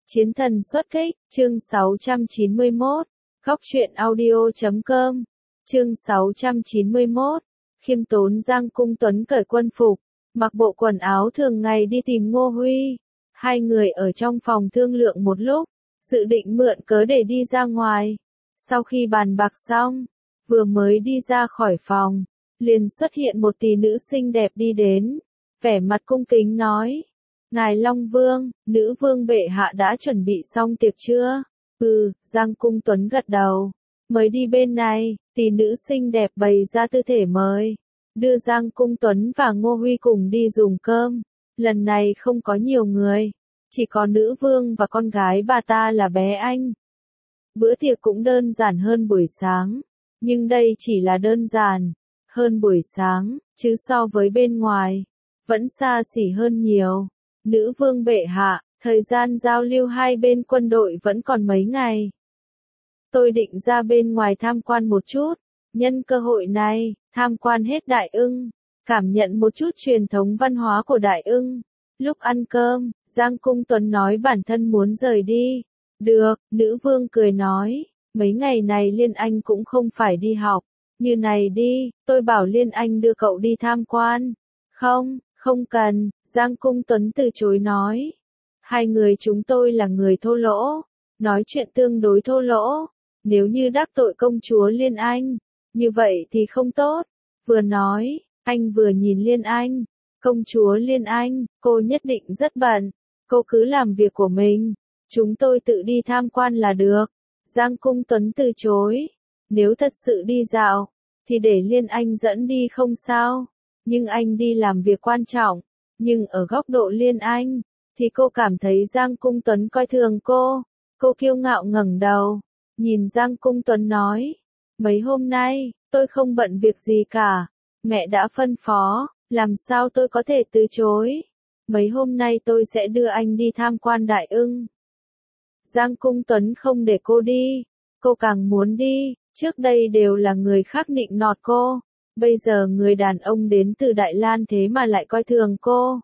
Chiến thần xuất kích, chương 691, Góc truyện audio.com, chương 691, khiêm tốn Giang Cung Tuấn cởi quân phục, mặc bộ quần áo thường ngày đi tìm Ngô Huy. Hai người ở trong phòng thương lượng một lúc, dự định mượn cớ để đi ra ngoài. Sau khi bàn bạc xong, vừa mới đi ra khỏi phòng, liền xuất hiện một tỷ nữ xinh đẹp đi đến, vẻ mặt cung kính nói: "Ngài Long Vương, nữ vương bệ hạ đã chuẩn bị xong tiệc chưa?" Giang Cung Tuấn gật đầu. "Mời đi bên này." Tỷ nữ xinh đẹp bày ra tư thể mời, đưa Giang Cung Tuấn và Ngô Huy cùng đi dùng cơm. Lần này không có nhiều người, chỉ có nữ vương và con gái bà ta là bé Anh. Bữa tiệc cũng đơn giản hơn buổi sáng, nhưng đây chỉ là đơn giản hơn buổi sáng, chứ so với bên ngoài, vẫn xa xỉ hơn nhiều. "Nữ vương bệ hạ, thời gian giao lưu hai bên quân đội vẫn còn mấy ngày. Tôi định ra bên ngoài tham quan một chút, nhân cơ hội này, tham quan hết Đại Ưng, cảm nhận một chút truyền thống văn hóa của Đại Ưng." Lúc ăn cơm, Giang Cung Tuấn nói bản thân muốn rời đi. "Được," nữ vương cười nói, "mấy ngày này Liên Anh cũng không phải đi học. Như này đi, tôi bảo Liên Anh đưa cậu đi tham quan." "Không, không cần," Giang Cung Tuấn từ chối nói. "Hai người chúng tôi là người thô lỗ, nói chuyện tương đối thô lỗ. Nếu như đắc tội công chúa Liên Anh, như vậy thì không tốt." Vừa nói, anh vừa nhìn Liên Anh. "Công chúa Liên Anh, cô nhất định rất bận. Cô cứ làm việc của mình. Chúng tôi tự đi tham quan là được." Giang Cung Tuấn từ chối. Nếu thật sự đi dạo, thì để Liên Anh dẫn đi không sao. Nhưng anh đi làm việc quan trọng. Nhưng ở góc độ Liên Anh, thì cô cảm thấy Giang Cung Tuấn coi thường cô. Cô kiêu ngạo ngẩng đầu, nhìn Giang Cung Tuấn nói: "Mấy hôm nay, tôi không bận việc gì cả. Mẹ đã phân phó, làm sao tôi có thể từ chối. Mấy hôm nay tôi sẽ đưa anh đi tham quan Đại Ưng." Giang Cung Tuấn không để cô đi, cô càng muốn đi. Trước đây đều là người khác nịnh nọt cô, bây giờ người đàn ông đến từ Đại Lan thế mà lại coi thường cô.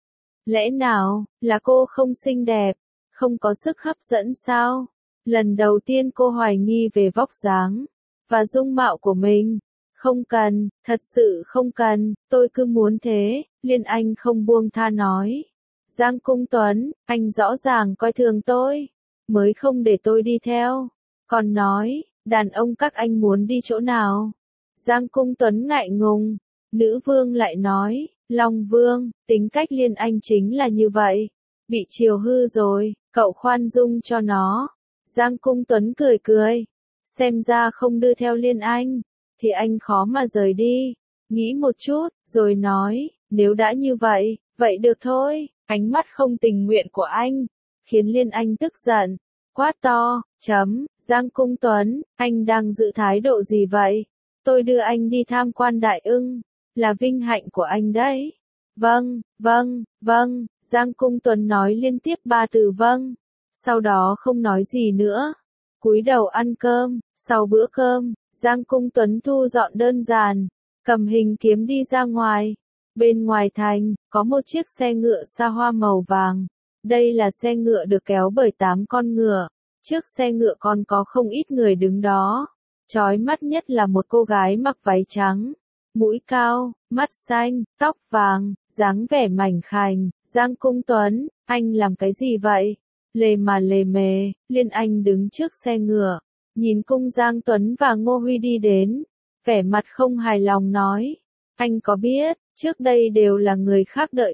Lẽ nào, là cô không xinh đẹp, không có sức hấp dẫn sao? Lần đầu tiên cô hoài nghi về vóc dáng và dung mạo của mình. "Không cần, thật sự không cần, tôi cứ muốn thế." Liên Anh không buông tha nói. "Giang Cung Tuấn, anh rõ ràng coi thường tôi, mới không để tôi đi theo. Còn nói, đàn ông các anh muốn đi chỗ nào?" Giang Cung Tuấn ngại ngùng. Nữ vương lại nói: "Long Vương, tính cách Liên Anh chính là như vậy. Bị chiều hư rồi, cậu khoan dung cho nó." Giang Cung Tuấn cười cười. Xem ra không đưa theo Liên Anh, thì anh khó mà rời đi. Nghĩ một chút, rồi nói: "Nếu đã như vậy, vậy được thôi." Ánh mắt không tình nguyện của anh khiến Liên Anh tức giận, quát to: Giang Cung Tuấn, anh đang giữ thái độ gì vậy? Tôi đưa anh đi tham quan Đại Ưng, là vinh hạnh của anh đấy." "Vâng, vâng, vâng." Giang Cung Tuấn nói liên tiếp 3 từ vâng, sau đó không nói gì nữa, cúi đầu ăn cơm. Sau bữa cơm, Giang Cung Tuấn thu dọn đơn giản, cầm hình kiếm đi ra ngoài. Bên ngoài thành, có một chiếc xe ngựa xa hoa màu vàng. Đây là xe ngựa được kéo bởi 8 con ngựa. Trước xe ngựa còn có không ít người đứng đó. Chói mắt nhất là một cô gái mặc váy trắng, mũi cao, mắt xanh, tóc vàng, dáng vẻ mảnh khảnh. "Giang Cung Tuấn, anh làm cái gì vậy?" Lề mà lề mề, Liên Anh đứng trước xe ngựa, nhìn cung Giang Tuấn và Ngô Huy đi đến, vẻ mặt không hài lòng nói: "Anh có biết, trước đây đều là người khác đợi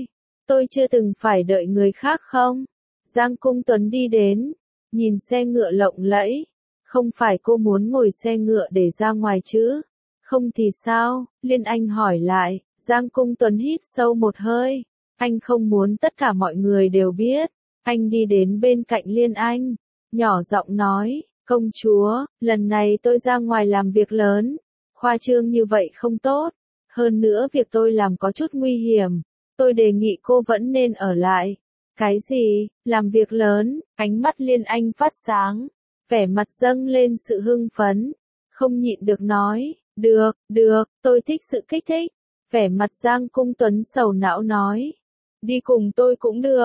tôi chưa từng phải đợi người khác không?" Giang Cung Tuấn đi đến, nhìn xe ngựa lộng lẫy. "Không phải cô muốn ngồi xe ngựa để ra ngoài chứ? Không thì sao?" Liên Anh hỏi lại. Giang Cung Tuấn hít sâu một hơi. Anh không muốn tất cả mọi người đều biết. Anh đi đến bên cạnh Liên Anh, nhỏ giọng nói: "Công chúa, lần này tôi ra ngoài làm việc lớn. Khoa trương như vậy không tốt. Hơn nữa việc tôi làm có chút nguy hiểm. Tôi đề nghị cô vẫn nên ở lại." "Cái gì? Làm việc lớn?" Ánh mắt Liên Anh phát sáng, vẻ mặt dâng lên sự hưng phấn, không nhịn được nói: Được, tôi thích sự kích thích." Vẻ mặt Giang Cung Tuấn sầu não nói: "Đi cùng tôi cũng được."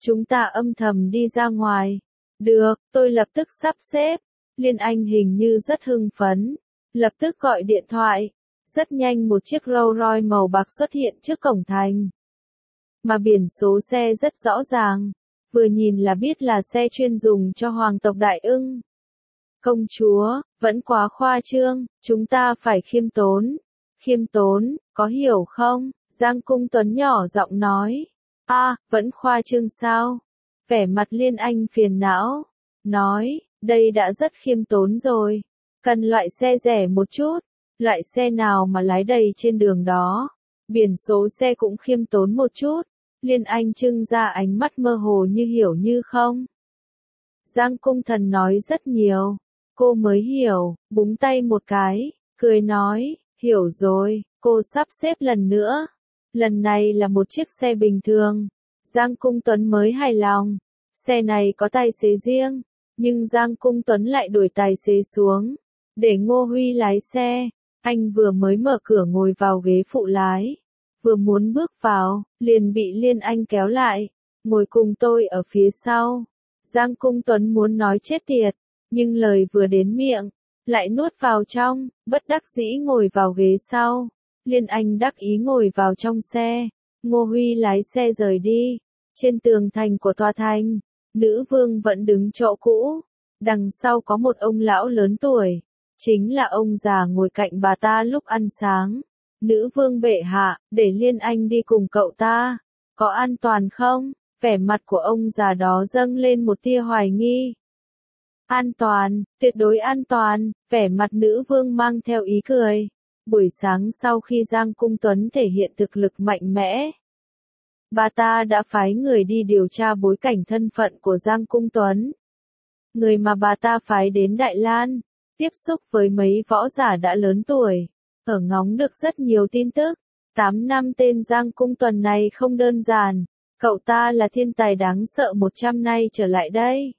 chúng ta âm thầm đi ra ngoài. Được, tôi lập tức sắp xếp. Liên Anh hình như rất hưng phấn, lập tức gọi điện thoại. Rất nhanh một chiếc Rolls Royce màu bạc xuất hiện trước cổng thành. Mà biển số xe rất rõ ràng, vừa nhìn là biết là xe chuyên dùng cho hoàng tộc Đại Ưng. Công chúa, vẫn quá khoa trương, chúng ta phải khiêm tốn. Khiêm tốn, có hiểu không? Giang Cung Tuấn nhỏ giọng nói. Vẫn khoa trương sao? Vẻ mặt Liên Anh phiền não, nói, đây đã rất khiêm tốn rồi. Cần loại xe rẻ một chút, loại xe nào mà lái đầy trên đường đó. Biển số xe cũng khiêm tốn một chút. Liên Anh trưng ra ánh mắt mơ hồ như hiểu như không. Giang Cung Thần nói rất nhiều, cô mới hiểu, búng tay một cái, cười nói, hiểu rồi, cô sắp xếp lần nữa. Lần này là một chiếc xe bình thường. Giang Cung Tuấn mới hài lòng, xe này có tài xế riêng, nhưng Giang Cung Tuấn lại đuổi tài xế xuống, để Ngô Huy lái xe. Anh vừa mới mở cửa ngồi vào ghế phụ lái, vừa muốn bước vào, liền bị Liên Anh kéo lại, ngồi cùng tôi ở phía sau. Giang Cung Tuấn muốn nói chết tiệt, nhưng lời vừa đến miệng, lại nuốt vào trong, bất đắc dĩ ngồi vào ghế sau. Liên Anh đắc ý ngồi vào trong xe, Ngô Huy lái xe rời đi. Trên tường thành của tòa thành, nữ vương vẫn đứng chỗ cũ, đằng sau có một ông lão lớn tuổi, chính là ông già ngồi cạnh bà ta lúc ăn sáng. Nữ vương bệ hạ, để Liên Anh đi cùng cậu ta, có an toàn không? Vẻ mặt của ông già đó dâng lên một tia hoài nghi. An toàn, tuyệt đối an toàn, vẻ mặt nữ vương mang theo ý cười. Buổi sáng sau khi Giang Cung Tuấn thể hiện thực lực mạnh mẽ, bà ta đã phái người đi điều tra bối cảnh thân phận của Giang Cung Tuấn. Người mà bà ta phái đến Đại Lan, tiếp xúc với mấy võ giả đã lớn tuổi, ở ngóng được rất nhiều tin tức. 8 năm tên Giang Cung Tuấn này không đơn giản, cậu ta là thiên tài đáng sợ 100 nay trở lại đây.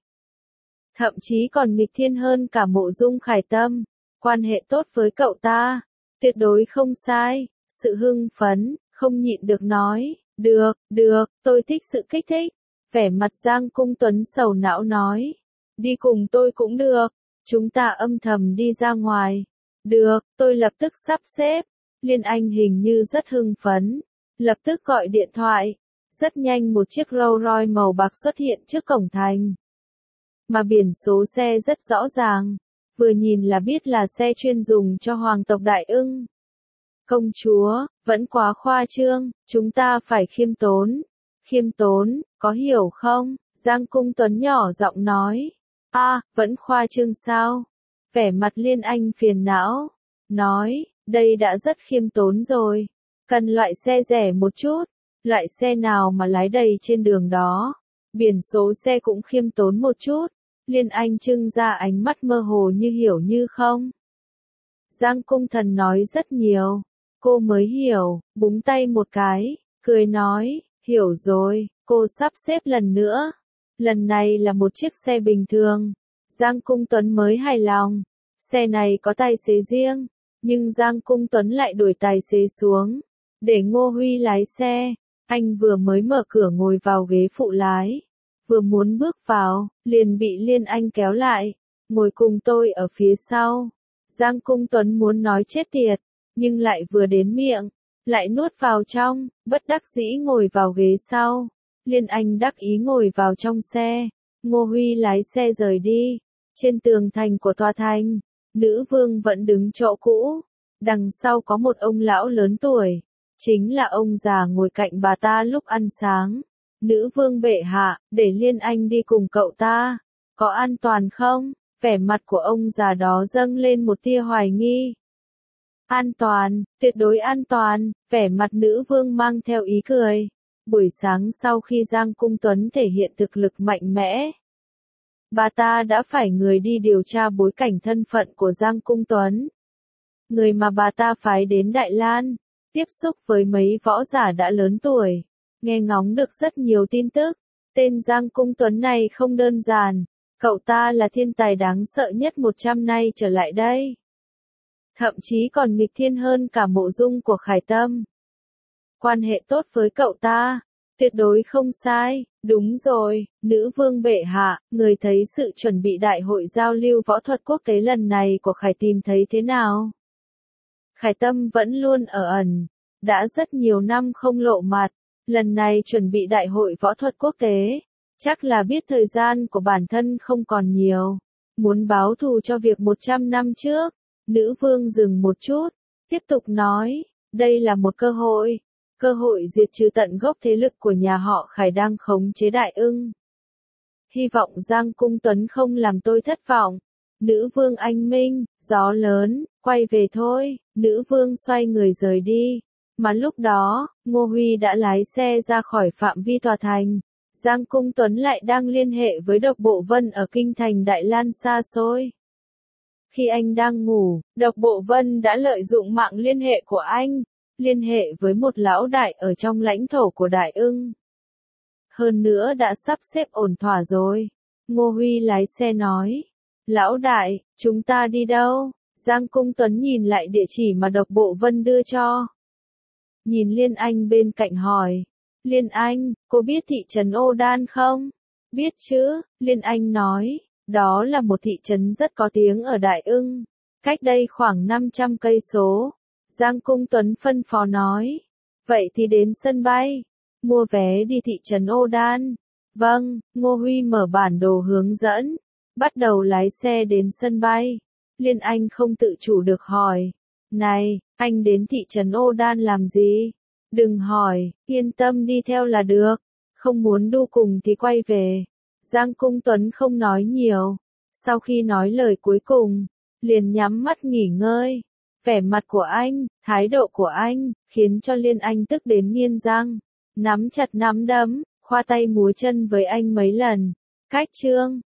Thậm chí còn nghịch thiên hơn cả Mộ Dung Khải Tâm, quan hệ tốt với cậu ta, tuyệt đối không sai. Sự hưng phấn, không nhịn được nói, được, tôi thích sự kích thích. Vẻ mặt Giang Cung Tuấn sầu não nói, đi cùng tôi cũng được, chúng ta âm thầm đi ra ngoài. Được, tôi lập tức sắp xếp. Liên Anh hình như rất hưng phấn, lập tức gọi điện thoại. Rất nhanh một chiếc Rolls Royce màu bạc xuất hiện trước cổng thành. Mà biển số xe rất rõ ràng, vừa nhìn là biết là xe chuyên dùng cho hoàng tộc Đại Ưng. Công chúa, vẫn quá khoa trương, chúng ta phải khiêm tốn. Khiêm tốn, có hiểu không? Giang Cung Tuấn nhỏ giọng nói. Vẫn khoa trương sao? Vẻ mặt Liên Anh phiền não, nói, đây đã rất khiêm tốn rồi. Cần loại xe rẻ một chút, loại xe nào mà lái đầy trên đường đó. Biển số xe cũng khiêm tốn một chút. Liên Anh trưng ra ánh mắt mơ hồ như hiểu như không. Giang Cung Thần nói rất nhiều, cô mới hiểu, búng tay một cái, cười nói, hiểu rồi, cô sắp xếp lần nữa. Lần này là một chiếc xe bình thường. Giang Cung Tuấn mới hài lòng, xe này có tài xế riêng, nhưng Giang Cung Tuấn lại đuổi tài xế xuống, để Ngô Huy lái xe. Anh vừa mới mở cửa ngồi vào ghế phụ lái, vừa muốn bước vào, liền bị Liên Anh kéo lại, ngồi cùng tôi ở phía sau. Giang Cung Tuấn muốn nói chết tiệt, nhưng lại vừa đến miệng, lại nuốt vào trong, bất đắc dĩ ngồi vào ghế sau. Liên Anh đắc ý ngồi vào trong xe, Ngô Huy lái xe rời đi. Trên tường thành của tòa thành, nữ vương vẫn đứng chỗ cũ, đằng sau có một ông lão lớn tuổi, chính là ông già ngồi cạnh bà ta lúc ăn sáng. Nữ vương bệ hạ, để Liên Anh đi cùng cậu ta, có an toàn không? Vẻ mặt của ông già đó dâng lên một tia hoài nghi. An toàn, tuyệt đối an toàn, vẻ mặt nữ vương mang theo ý cười. Buổi sáng sau khi Giang Cung Tuấn thể hiện thực lực mạnh mẽ, bà ta đã phải người đi điều tra bối cảnh thân phận của Giang Cung Tuấn. Người mà bà ta phái đến Đại Lan, tiếp xúc với mấy võ giả đã lớn tuổi, nghe ngóng được rất nhiều tin tức. Tên Giang Cung Tuấn này không đơn giản, cậu ta là thiên tài đáng sợ nhất 100 nay trở lại đây. Thậm chí còn nghịch thiên hơn cả Mộ Dung của Khải Tâm. Quan hệ tốt với cậu ta, Tuyệt đối không sai, đúng rồi, nữ vương bệ hạ, người thấy sự chuẩn bị đại hội giao lưu võ thuật quốc tế lần này của Khải tìm thấy thế nào? Khải Tâm vẫn luôn ở ẩn, đã rất nhiều năm không lộ mặt, lần này chuẩn bị đại hội võ thuật quốc tế, chắc là biết thời gian của bản thân không còn nhiều, muốn báo thù cho việc 100 năm trước. Nữ vương dừng một chút, tiếp tục nói, đây là một cơ hội diệt trừ tận gốc thế lực của nhà họ Khải đang khống chế Đại Ưng. Hy vọng Giang Cung Tuấn không làm tôi thất vọng. Nữ vương anh minh, gió lớn, quay về thôi, nữ vương xoay người rời đi. Mà lúc đó, Ngô Huy đã lái xe ra khỏi phạm vi tòa thành. Giang Cung Tuấn lại đang liên hệ với Độc Bộ Vân ở kinh thành Đại Lan xa xôi. Khi anh đang ngủ, Độc Bộ Vân đã lợi dụng mạng liên hệ của anh, liên hệ với một lão đại ở trong lãnh thổ của Đại Ưng. Hơn nữa đã sắp xếp ổn thỏa rồi. Ngô Huy lái xe nói. Lão đại, chúng ta đi đâu? Giang Cung Tuấn nhìn lại địa chỉ mà Độc Bộ Vân đưa cho. Nhìn Liên Anh bên cạnh hỏi. Liên Anh, cô biết thị trấn Ô Đan không? Biết chứ, Liên Anh nói. Đó là một thị trấn rất có tiếng ở Đại Ưng. Cách đây khoảng 500 cây số. Giang Cung Tuấn phân phó nói. Vậy thì đến sân bay. Mua vé đi thị trấn Ô Đan. Vâng, Ngô Huy mở bản đồ hướng dẫn. Bắt đầu lái xe đến sân bay. Liên Anh không tự chủ được hỏi. Này, anh đến thị trấn Ô Đan làm gì? Đừng hỏi, yên tâm đi theo là được. Không muốn đu cùng thì quay về. Giang Cung Tuấn không nói nhiều. Sau khi nói lời cuối cùng, liền nhắm mắt nghỉ ngơi. Vẻ mặt của anh, thái độ của anh, khiến cho Liên Anh tức đến nghiến răng. Nắm chặt nắm đấm, khoa tay múa chân với anh mấy lần. Cách chương